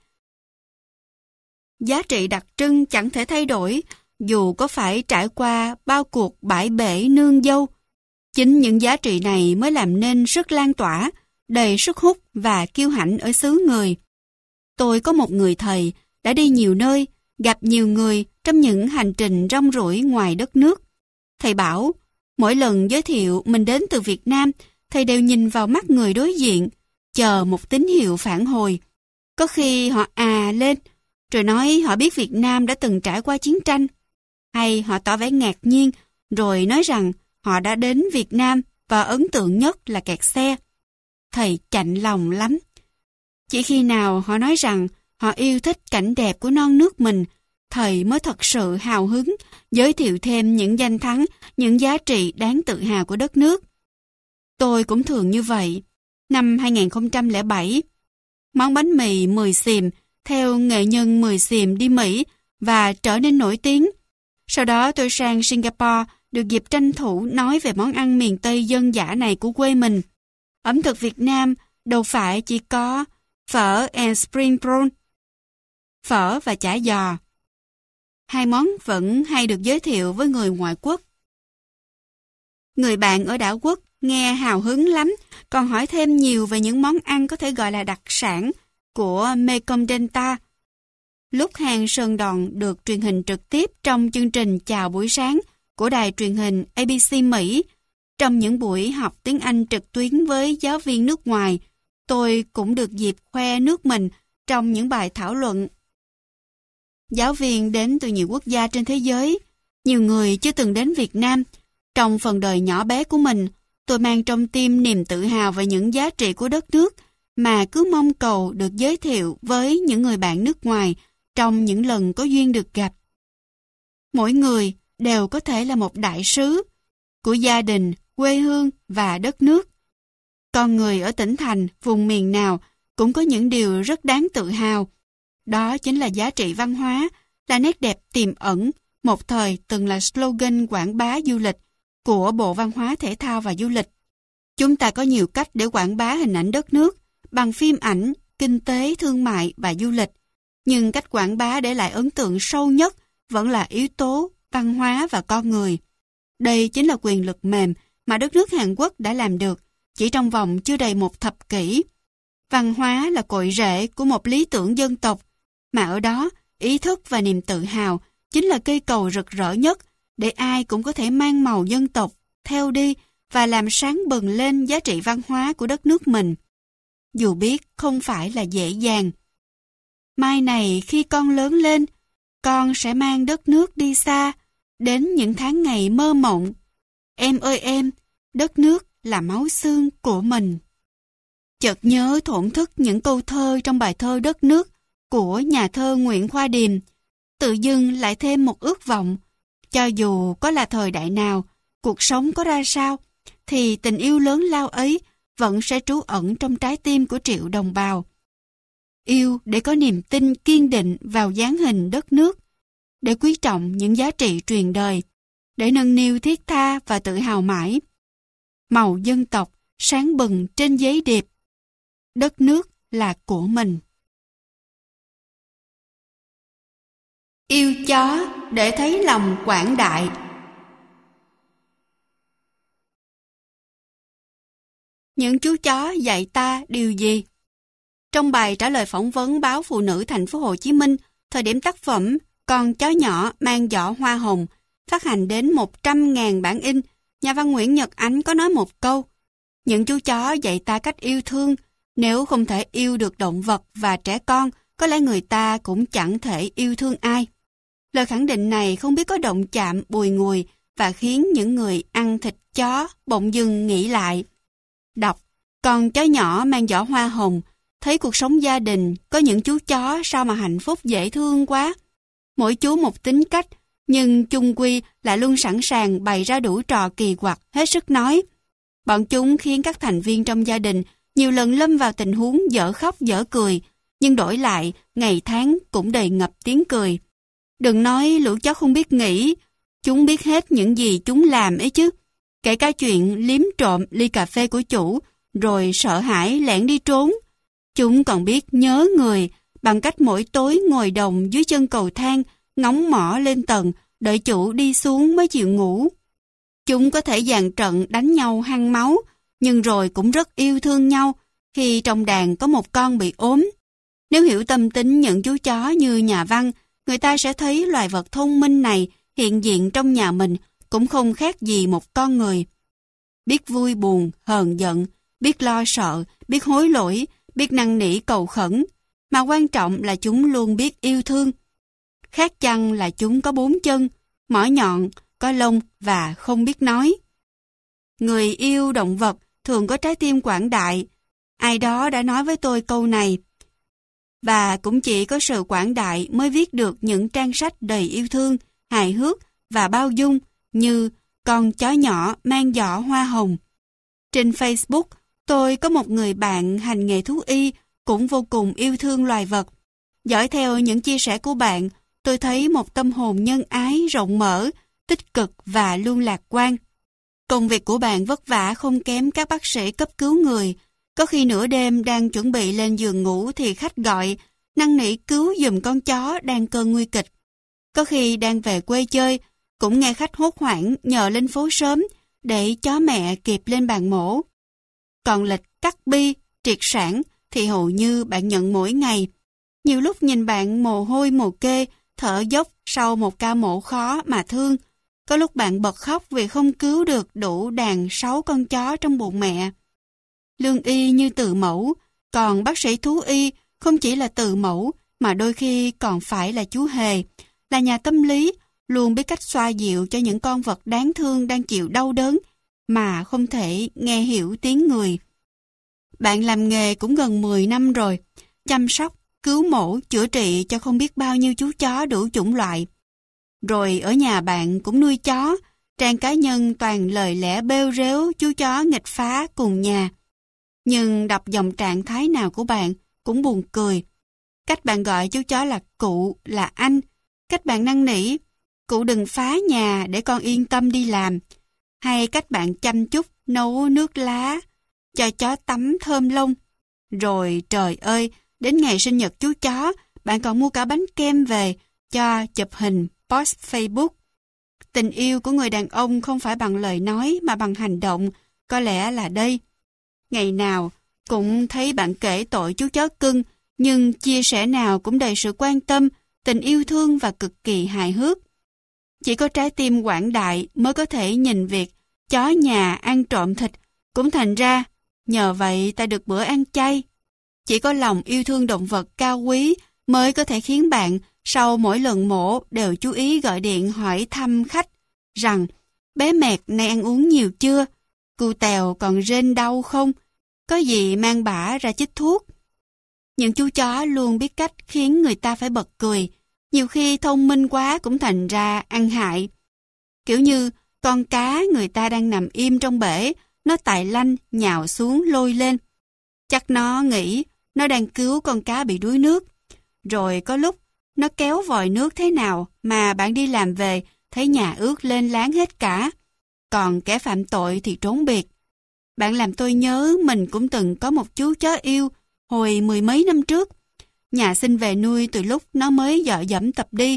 S1: Giá trị đặc trưng chẳng thể thay đổi, dù có phải trải qua bao cuộc bãi bể nương dâu. Chính những giá trị này mới làm nên sức lan tỏa, đầy sức hút và kiêu hãnh ở xứ người. Tôi có một người thầy, đã đi nhiều nơi, gặp nhiều người trong những hành trình rong ruổi ngoài đất nước. Thầy bảo, mỗi lần giới thiệu mình đến từ Việt Nam, thầy đều nhìn vào mắt người đối diện, chờ một tín hiệu phản hồi. Có khi họ à lên, rồi nói họ biết Việt Nam đã từng trải qua chiến tranh. Hay họ tỏ vẻ ngạc nhiên, rồi nói rằng họ đã đến Việt Nam và ấn tượng nhất là kẹt xe. Thầy chạnh lòng lắm. Chỉ khi nào họ nói rằng họ yêu thích cảnh đẹp của non nước mình, thầy mới thật sự hào hứng giới thiệu thêm những danh thắng, những giá trị đáng tự hào của đất nước. Tôi cũng thường như vậy. Năm hai nghìn không trăm lẻ bảy, món bánh mì mười xìm theo nghệ nhân mười xìm đi Mỹ và trở nên nổi tiếng. Sau đó tôi sang Singapore, được dịp tranh thủ nói về món ăn miền Tây dân dã này của quê mình. Ẩm thực Việt Nam đâu phải chỉ có phở and spring roll, phở và chả giò. Hai món vẫn hay được giới thiệu với người ngoại quốc. Người bạn ở đảo quốc nghe hào hứng lắm, còn hỏi thêm nhiều về những món ăn có thể gọi là đặc sản của Mekong Delta. Lúc hàng Sơn Đòn được truyền hình trực tiếp trong chương trình Chào buổi sáng của đài truyền hình A B C Mỹ, trong những buổi học tiếng Anh trực tuyến với giáo viên nước ngoài, tôi cũng được dịp khoe nước mình trong những bài thảo luận. Giáo viên đến từ nhiều quốc gia trên thế giới, nhiều người chưa từng đến Việt Nam. Trong phần đời nhỏ bé của mình, tôi mang trong tim niềm tự hào về những giá trị của đất nước mà cứ mong cầu được giới thiệu với những người bạn nước ngoài trong những lần có duyên được gặp. Mỗi người đều có thể là một đại sứ của gia đình, quê hương và đất nước. Con người ở tỉnh thành, vùng miền nào cũng có những điều rất đáng tự hào. Đó chính là giá trị văn hóa, là nét đẹp tiềm ẩn, một thời từng là slogan quảng bá du lịch của Bộ Văn hóa Thể thao và Du lịch. Chúng ta có nhiều cách để quảng bá hình ảnh đất nước, bằng phim ảnh, kinh tế, thương mại và du lịch. Nhưng cách quảng bá để lại ấn tượng sâu nhất vẫn là yếu tố văn hóa và con người. Đây chính là quyền lực mềm mà đất nước Hàn Quốc đã làm được chỉ trong vòng chưa đầy một thập kỷ. Văn hóa là cội rễ của một lý tưởng dân tộc, mà ở đó ý thức và niềm tự hào chính là cây cầu rực rỡ nhất để ai cũng có thể mang màu dân tộc, theo đi và làm sáng bừng lên giá trị văn hóa của đất nước mình. Dù biết không phải là dễ dàng. Mai này khi con lớn lên, con sẽ mang đất nước đi xa, đến những tháng ngày mơ mộng. Em ơi em, đất nước là máu xương của mình. Chợt nhớ thổn thức những câu thơ trong bài thơ Đất nước của nhà thơ Nguyễn Khoa Điềm, tự dưng lại thêm một ước vọng. Cho dù có là thời đại nào, cuộc sống có ra sao, thì tình yêu lớn lao ấy vẫn sẽ trú ẩn trong trái tim của triệu đồng bào. Yêu để có niềm tin kiên định vào dáng hình đất nước, để quý trọng những giá trị truyền đời, để nâng niu thiết tha và tự hào mãi. Màu dân tộc sáng bừng trên giấy điệp. Đất nước là của mình. Yêu chó. để thấy lòng quảng đại. Những chú chó dạy ta điều gì? Trong bài trả lời phỏng vấn báo Phụ nữ Thành phố Hồ Chí Minh, thời điểm tác phẩm Con chó nhỏ mang giỏ hoa hồng phát hành đến một trăm nghìn bản in, nhà văn Nguyễn Nhật Ánh có nói một câu: những chú chó dạy ta cách yêu thương, nếu không thể yêu được động vật và trẻ con, có lẽ người ta cũng chẳng thể yêu thương ai. Lời khẳng định này không biết có động chạm bùi ngùi và khiến những người ăn thịt chó bỗng dưng nghĩ lại. Đọc Con chó nhỏ mang giỏ hoa hồng, thấy cuộc sống gia đình có những chú chó sao mà hạnh phúc dễ thương quá. Mỗi chú một tính cách, nhưng chung quy lại luôn sẵn sàng bày ra đủ trò kỳ quặc hết sức nói. Bọn chúng khiến các thành viên trong gia đình nhiều lần lâm vào tình huống dở khóc dở cười, nhưng đổi lại ngày tháng cũng đầy ngập tiếng cười. Đừng nói lũ chó không biết nghĩ, chúng biết hết những gì chúng làm ấy chứ. Kể cả chuyện liếm trộm ly cà phê của chủ, rồi sợ hãi lẻn đi trốn. Chúng còn biết nhớ người bằng cách mỗi tối ngồi đồng dưới chân cầu thang, ngóng mỏ lên tầng, đợi chủ đi xuống mới chịu ngủ. Chúng có thể dàn trận đánh nhau hăng máu, nhưng rồi cũng rất yêu thương nhau khi trong đàn có một con bị ốm. Nếu hiểu tâm tính những chú chó như nhà văn, người ta sẽ thấy loài vật thông minh này hiện diện trong nhà mình cũng không khác gì một con người. Biết vui buồn, hờn giận, biết lo sợ, biết hối lỗi, biết năn nỉ cầu khẩn, mà quan trọng là chúng luôn biết yêu thương. Khác chăng là chúng có bốn chân, mỏ nhọn, có lông và không biết nói. Người yêu động vật thường có trái tim quảng đại. Ai đó đã nói với tôi câu này. Và cũng chỉ có sự quảng đại mới viết được những trang sách đầy yêu thương, hài hước và bao dung như Con chó nhỏ mang giỏ hoa hồng. Trên Facebook, tôi có một người bạn hành nghề thú y cũng vô cùng yêu thương loài vật. Dõi theo những chia sẻ của bạn, tôi thấy một tâm hồn nhân ái, rộng mở, tích cực và luôn lạc quan. Công việc của bạn vất vả không kém các bác sĩ cấp cứu người. Có khi nửa đêm đang chuẩn bị lên giường ngủ thì khách gọi, năn nỉ cứu giùm con chó đang cơn nguy kịch. Có khi đang về quê chơi, cũng nghe khách hốt hoảng nhờ lên phố sớm để chó mẹ kịp lên bàn mổ. Còn lịch cắt bi, triệt sản thì hầu như bạn nhận mỗi ngày. Nhiều lúc nhìn bạn mồ hôi mồ kê, thở dốc sau một ca mổ khó mà thương. Có lúc bạn bật khóc vì không cứu được đủ đàn sáu con chó trong bụng mẹ. Lương y như từ mẫu, còn bác sĩ thú y không chỉ là từ mẫu mà đôi khi còn phải là chú hề, là nhà tâm lý, luôn biết cách xoa dịu cho những con vật đáng thương đang chịu đau đớn mà không thể nghe hiểu tiếng người. Bạn làm nghề cũng gần mười năm rồi, chăm sóc, cứu mổ, chữa trị cho không biết bao nhiêu chú chó đủ chủng loại. Rồi ở nhà bạn cũng nuôi chó, trang cá nhân toàn lời lẽ bêu rếu chú chó nghịch phá cùng nhà. Nhưng đọc dòng trạng thái nào của bạn cũng buồn cười. Cách bạn gọi chú chó là cụ, là anh. Cách bạn năn nỉ, cụ đừng phá nhà để con yên tâm đi làm. Hay cách bạn chăm chút nấu nước lá cho chó tắm thơm lông. Rồi trời ơi, đến ngày sinh nhật chú chó, bạn còn mua cả bánh kem về cho chụp hình post Facebook. Tình yêu của người đàn ông không phải bằng lời nói mà bằng hành động, có lẽ là đây. Ngày nào cũng thấy bạn kể tội chú chó cưng, nhưng chia sẻ nào cũng đầy sự quan tâm, tình yêu thương và cực kỳ hài hước. Chỉ có trái tim quảng đại mới có thể nhìn việc chó nhà ăn trộm thịt, cũng thành ra nhờ vậy ta được bữa ăn chay. Chỉ có lòng yêu thương động vật cao quý mới có thể khiến bạn sau mỗi lần mổ đều chú ý gọi điện hỏi thăm khách rằng bé Mẹt nay ăn uống nhiều chưa? Cu Tèo còn rên đau không? Có gì mang bả ra chích thuốc. Những chú chó luôn biết cách khiến người ta phải bật cười. Nhiều khi thông minh quá cũng thành ra ăn hại. Kiểu như con cá người ta đang nằm im trong bể, nó tài lanh nhào xuống lôi lên. Chắc nó nghĩ nó đang cứu con cá bị đuối nước. Rồi có lúc nó kéo vòi nước thế nào mà bạn đi làm về thấy nhà ướt lên láng hết cả. Còn kẻ phạm tội thì trốn biệt. Bạn làm tôi nhớ mình cũng từng có một chú chó yêu hồi mười mấy năm trước. Nhà xin về nuôi từ lúc nó mới dọ dẫm tập đi,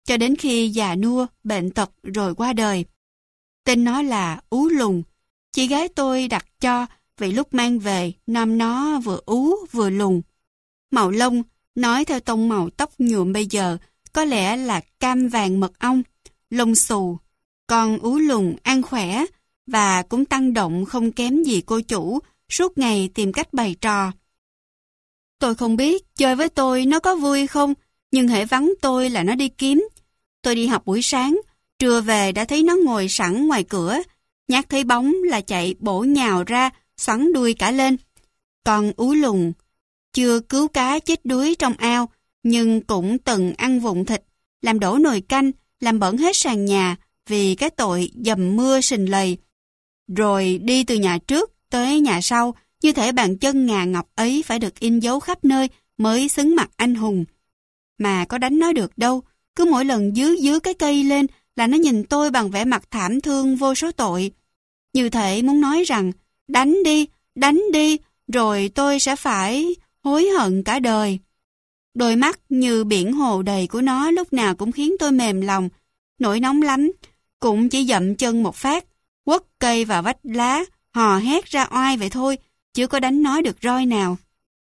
S1: cho đến khi già nua, bệnh tật rồi qua đời. Tên nó là Ú Lùn. Chị gái tôi đặt cho vì lúc mang về nom nó vừa ú vừa lùn. Màu lông, nói theo tông màu tóc nhuộm bây giờ, có lẽ là cam vàng mật ong, lông xù. Con Ú Lùn ăn khỏe và cũng tăng động không kém gì cô chủ, suốt ngày tìm cách bày trò. Tôi không biết chơi với tôi nó có vui không, nhưng hễ vắng tôi là nó đi kiếm. Tôi đi học buổi sáng, trưa về đã thấy nó ngồi sẵn ngoài cửa, nhát thấy bóng là chạy bổ nhào ra, xoắn đuôi cả lên. Con Ú Lùn chưa cứu cá chết đuối trong ao, nhưng cũng từng ăn vụn thịt, làm đổ nồi canh, làm bẩn hết sàn nhà vì cái tội dầm mưa sình lầy. Rồi đi từ nhà trước tới nhà sau, như thể bàn chân ngà ngọc ấy phải được in dấu khắp nơi mới xứng mặt anh hùng. Mà có đánh nó được đâu, cứ mỗi lần dưới dưới cái cây lên là nó nhìn tôi bằng vẻ mặt thảm thương vô số tội. Như thể muốn nói rằng, đánh đi, đánh đi, rồi tôi sẽ phải hối hận cả đời. Đôi mắt như biển hồ đầy của nó lúc nào cũng khiến tôi mềm lòng, nổi nóng lắm, cũng chỉ dậm chân một phát, quất cây vào vách lá, hò hét ra oai vậy thôi, chứ có đánh nó được roi nào.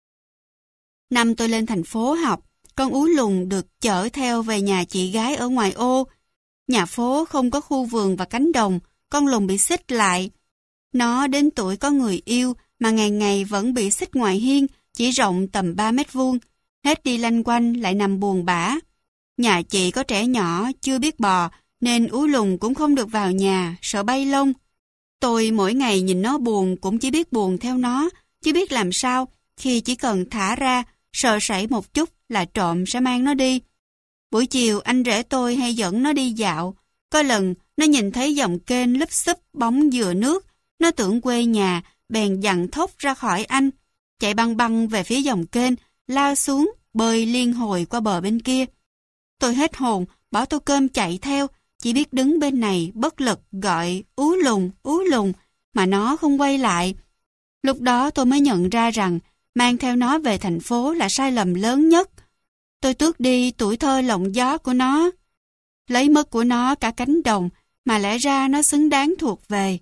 S1: Năm tôi lên thành phố học, con Ú Lùn được chở theo về nhà chị gái ở ngoài ô. Nhà phố không có khu vườn và cánh đồng, con Lùn bị xích lại. Nó đến tuổi có người yêu mà ngày ngày vẫn bị xích ngoài hiên, chỉ rộng tầm ba mét vuông, hết đi lanh quanh lại nằm buồn bã. Nhà chị có trẻ nhỏ chưa biết bò, nên Ú Lùn cũng không được vào nhà, sợ bay lông. Tôi mỗi ngày nhìn nó buồn cũng chỉ biết buồn theo nó, chứ biết làm sao khi chỉ cần thả ra, sợ sẩy một chút là trộm sẽ mang nó đi. Buổi chiều anh rể tôi hay dẫn nó đi dạo. Có lần nó nhìn thấy dòng kênh lúp xúp bóng dừa nước, nó tưởng quê nhà, bèn dằn thốc ra khỏi anh, chạy băng băng về phía dòng kênh, lao xuống, bơi liên hồi qua bờ bên kia. Tôi hết hồn, bỏ tô cơm chạy theo, chỉ biết đứng bên này bất lực gọi Ú Lùn, Ú Lùn, mà nó không quay lại. Lúc đó tôi mới nhận ra rằng mang theo nó về thành phố là sai lầm lớn nhất. Tôi tước đi tuổi thơ lộng gió của nó, lấy mất của nó cả cánh đồng mà lẽ ra nó xứng đáng thuộc về.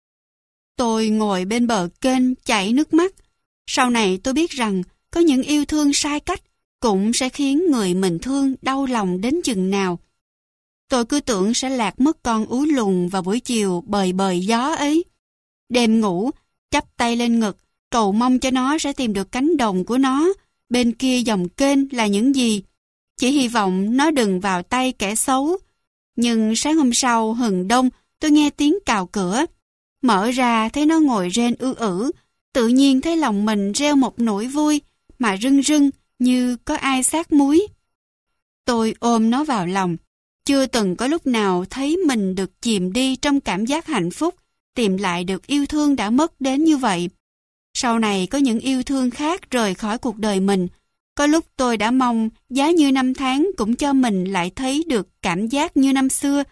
S1: Tôi ngồi bên bờ kênh chảy nước mắt. Sau này tôi biết rằng có những yêu thương sai cách cũng sẽ khiến người mình thương đau lòng đến chừng nào. Tôi cứ tưởng sẽ lạc mất con Ú Lùn vào buổi chiều bời bời gió ấy. Đêm ngủ, chắp tay lên ngực, cầu mong cho nó sẽ tìm được cánh đồng của nó, bên kia dòng kênh là những gì. Chỉ hy vọng nó đừng vào tay kẻ xấu. Nhưng sáng hôm sau hừng đông, tôi nghe tiếng cào cửa. Mở ra thấy nó ngồi rên ư ử, tự nhiên thấy lòng mình reo một nỗi vui, mà rưng rưng như có ai xát muối. Tôi ôm nó vào lòng, chưa từng có lúc nào thấy mình được chìm đi trong cảm giác hạnh phúc, tìm lại được yêu thương đã mất đến như vậy. Sau này có những yêu thương khác rời khỏi cuộc đời mình, có lúc tôi đã mong giá như năm tháng cũng cho mình lại thấy được cảm giác như năm xưa.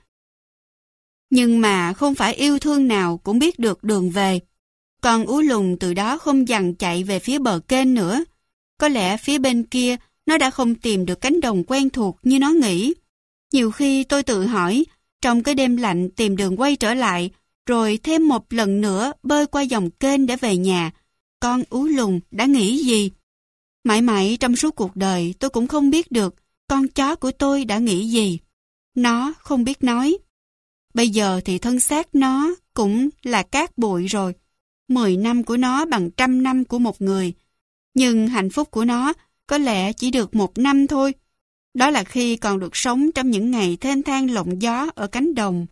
S1: Nhưng mà không phải yêu thương nào cũng biết được đường về. Con Ú Lùn từ đó không dằn chạy về phía bờ kênh nữa. Có lẽ phía bên kia nó đã không tìm được cánh đồng quen thuộc như nó nghĩ. Nhiều khi tôi tự hỏi, trong cái đêm lạnh tìm đường quay trở lại, rồi thêm một lần nữa bơi qua dòng kênh để về nhà, con Ú Lùn đã nghĩ gì? Mãi mãi trong suốt cuộc đời tôi cũng không biết được con chó của tôi đã nghĩ gì. Nó không biết nói. Bây giờ thì thân xác nó cũng là cát bụi rồi. Mười năm của nó bằng trăm năm của một người. Nhưng hạnh phúc của nó có lẽ chỉ được một năm thôi. Đó là khi còn được sống trong những ngày thênh thang lộng gió ở cánh đồng.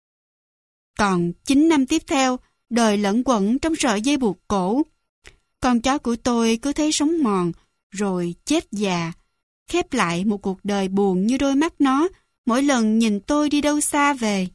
S1: Còn chín năm tiếp theo, đời lẫn quẩn trong sợi dây buộc cổ. Con chó của tôi cứ thấy sống mòn, rồi chết già. Khép lại một cuộc đời buồn như đôi mắt nó, mỗi lần nhìn tôi đi đâu xa về.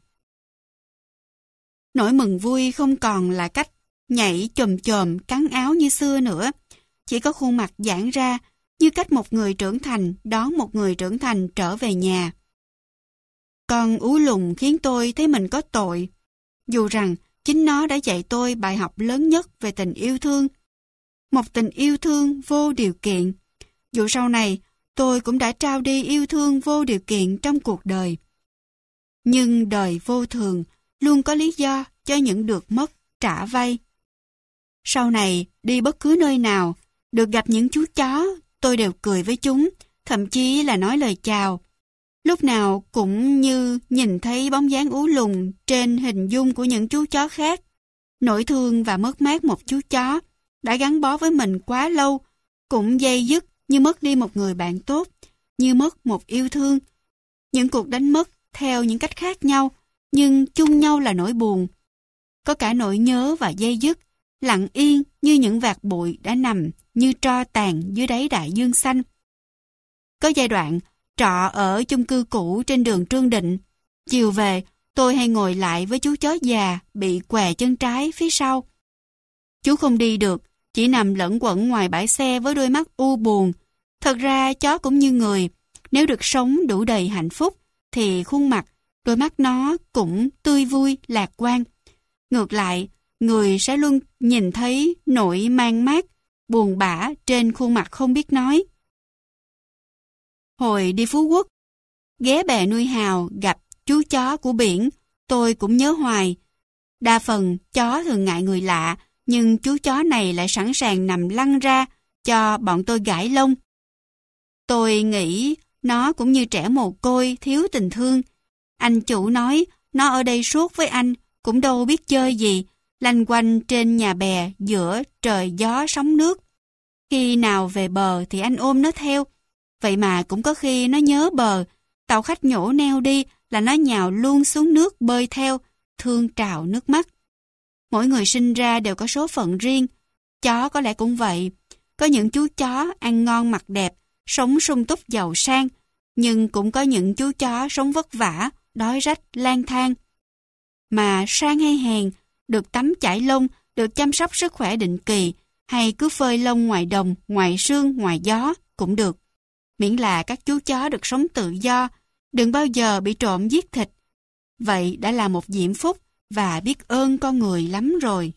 S1: Nỗi mừng vui không còn là cách nhảy chồm chồm cắn áo như xưa nữa. Chỉ có khuôn mặt giãn ra, như cách một người trưởng thành đón một người trưởng thành trở về nhà. Con Ú Lùn khiến tôi thấy mình có tội. Dù rằng chính nó đã dạy tôi bài học lớn nhất về tình yêu thương. Một tình yêu thương vô điều kiện. Dù sau này tôi cũng đã trao đi yêu thương vô điều kiện trong cuộc đời. Nhưng đời vô thường luôn có lý do cho những được mất trả vay. Sau này, đi bất cứ nơi nào, được gặp những chú chó, tôi đều cười với chúng, thậm chí là nói lời chào. Lúc nào cũng như nhìn thấy bóng dáng ú lùn trên hình dung của những chú chó khác. Nỗi thương và mất mát một chú chó đã gắn bó với mình quá lâu, cũng dây dứt như mất đi một người bạn tốt, như mất một yêu thương. Những cuộc đánh mất theo những cách khác nhau, nhưng chung nhau là nỗi buồn. Có cả nỗi nhớ và dây dứt, lặng yên như những vạt bụi đã nằm như tro tàn dưới đáy đại dương xanh. Có giai đoạn, trọ ở chung cư cũ trên đường Trương Định. Chiều về, tôi hay ngồi lại với chú chó già bị què chân trái phía sau. Chú không đi được, chỉ nằm lẫn quẩn ngoài bãi xe với đôi mắt u buồn. Thật ra chó cũng như người, nếu được sống đủ đầy hạnh phúc, thì khuôn mặt, đôi mắt nó cũng tươi vui, lạc quan. Ngược lại, người sẽ luôn nhìn thấy nỗi man mác, buồn bã trên khuôn mặt không biết nói. Hồi đi Phú Quốc, ghé bè nuôi hào gặp chú chó của biển, tôi cũng nhớ hoài. Đa phần chó thường ngại người lạ, nhưng chú chó này lại sẵn sàng nằm lăn ra cho bọn tôi gãi lông. Tôi nghĩ nó cũng như trẻ mồ côi thiếu tình thương. Anh chủ nói nó ở đây suốt với anh, cũng đâu biết chơi gì, lanh quanh trên nhà bè giữa trời gió sóng nước. Khi nào về bờ thì anh ôm nó theo. Vậy mà cũng có khi nó nhớ bờ, tàu khách nhổ neo đi là nó nhào luôn xuống nước bơi theo, thương trào nước mắt. Mỗi người sinh ra đều có số phận riêng. Chó có lẽ cũng vậy. Có những chú chó ăn ngon mặc đẹp, sống sung túc giàu sang, nhưng cũng có những chú chó sống vất vả, đói rách, lang thang. Mà sang hay hèn, được tắm chải lông, được chăm sóc sức khỏe định kỳ, hay cứ phơi lông ngoài đồng, ngoài sương, ngoài gió cũng được. Miễn là các chú chó được sống tự do, đừng bao giờ bị trộm giết thịt. Vậy đã là một diễm phúc và biết ơn con người lắm rồi.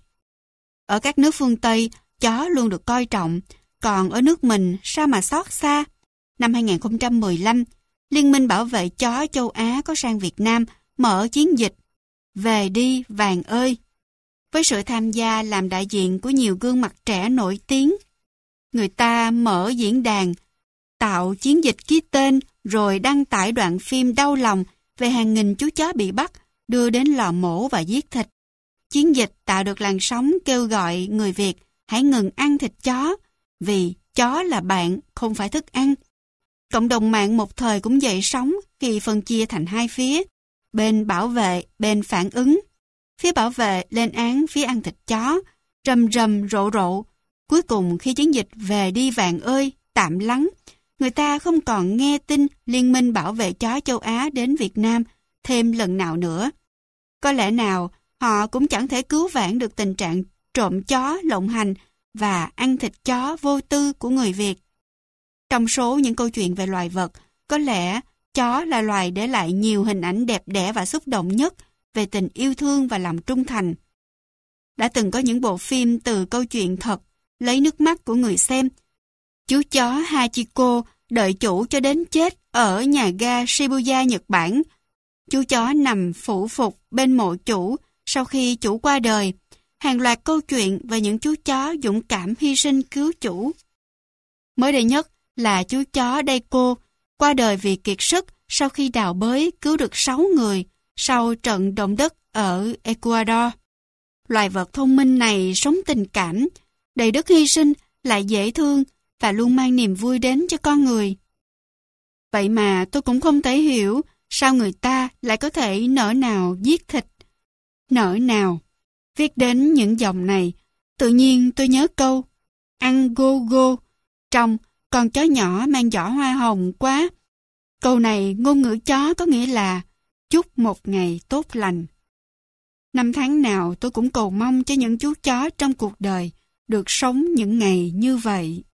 S1: Ở các nước phương Tây, chó luôn được coi trọng, còn ở nước mình sao mà xót xa. Năm hai không một lăm, Liên minh bảo vệ chó châu Á có sang Việt Nam mở chiến dịch Về đi Vàng ơi, với sự tham gia làm đại diện của nhiều gương mặt trẻ nổi tiếng. Người ta mở diễn đàn, tạo chiến dịch ký tên rồi đăng tải đoạn phim đau lòng về hàng nghìn chú chó bị bắt, đưa đến lò mổ và giết thịt. Chiến dịch tạo được làn sóng kêu gọi người Việt hãy ngừng ăn thịt chó, vì chó là bạn, không phải thức ăn. Cộng đồng mạng một thời cũng dậy sóng khi phân chia thành hai phía, bên bảo vệ, bên phản ứng. Phía bảo vệ lên án phía ăn thịt chó, rầm rầm rộ rộ. Cuối cùng khi chiến dịch Về đi Vàng ơi tạm lắng, người ta không còn nghe tin Liên minh bảo vệ chó châu Á đến Việt Nam thêm lần nào nữa. Có lẽ nào họ cũng chẳng thể cứu vãn được tình trạng trộm chó lộng hành và ăn thịt chó vô tư của người Việt. Trong số những câu chuyện về loài vật, có lẽ chó là loài để lại nhiều hình ảnh đẹp đẽ và xúc động nhất về tình yêu thương và lòng trung thành. Đã từng có những bộ phim từ câu chuyện thật, lấy nước mắt của người xem. Chú chó Hachiko đợi chủ cho đến chết ở nhà ga Shibuya, Nhật Bản. Chú chó nằm phủ phục bên mộ chủ sau khi chủ qua đời. Hàng loạt câu chuyện về những chú chó dũng cảm hy sinh cứu chủ. Mới đây nhất là chú chó Daiko qua đời vì kiệt sức sau khi đào bới cứu được sáu người sau trận động đất ở Ecuador. Loài vật thông minh này sống tình cảm, đầy đức hy sinh, lại dễ thương và luôn mang niềm vui đến cho con người. Vậy mà tôi cũng không thể hiểu sao người ta lại có thể nỡ nào giết thịt. Nỡ nào. Viết đến những dòng này, tự nhiên tôi nhớ câu ăn go go, trong con chó nhỏ mang giỏ hoa hồng quá. Câu này ngôn ngữ chó có nghĩa là chúc một ngày tốt lành. Năm tháng nào tôi cũng cầu mong cho những chú chó trong cuộc đời được sống những ngày như vậy.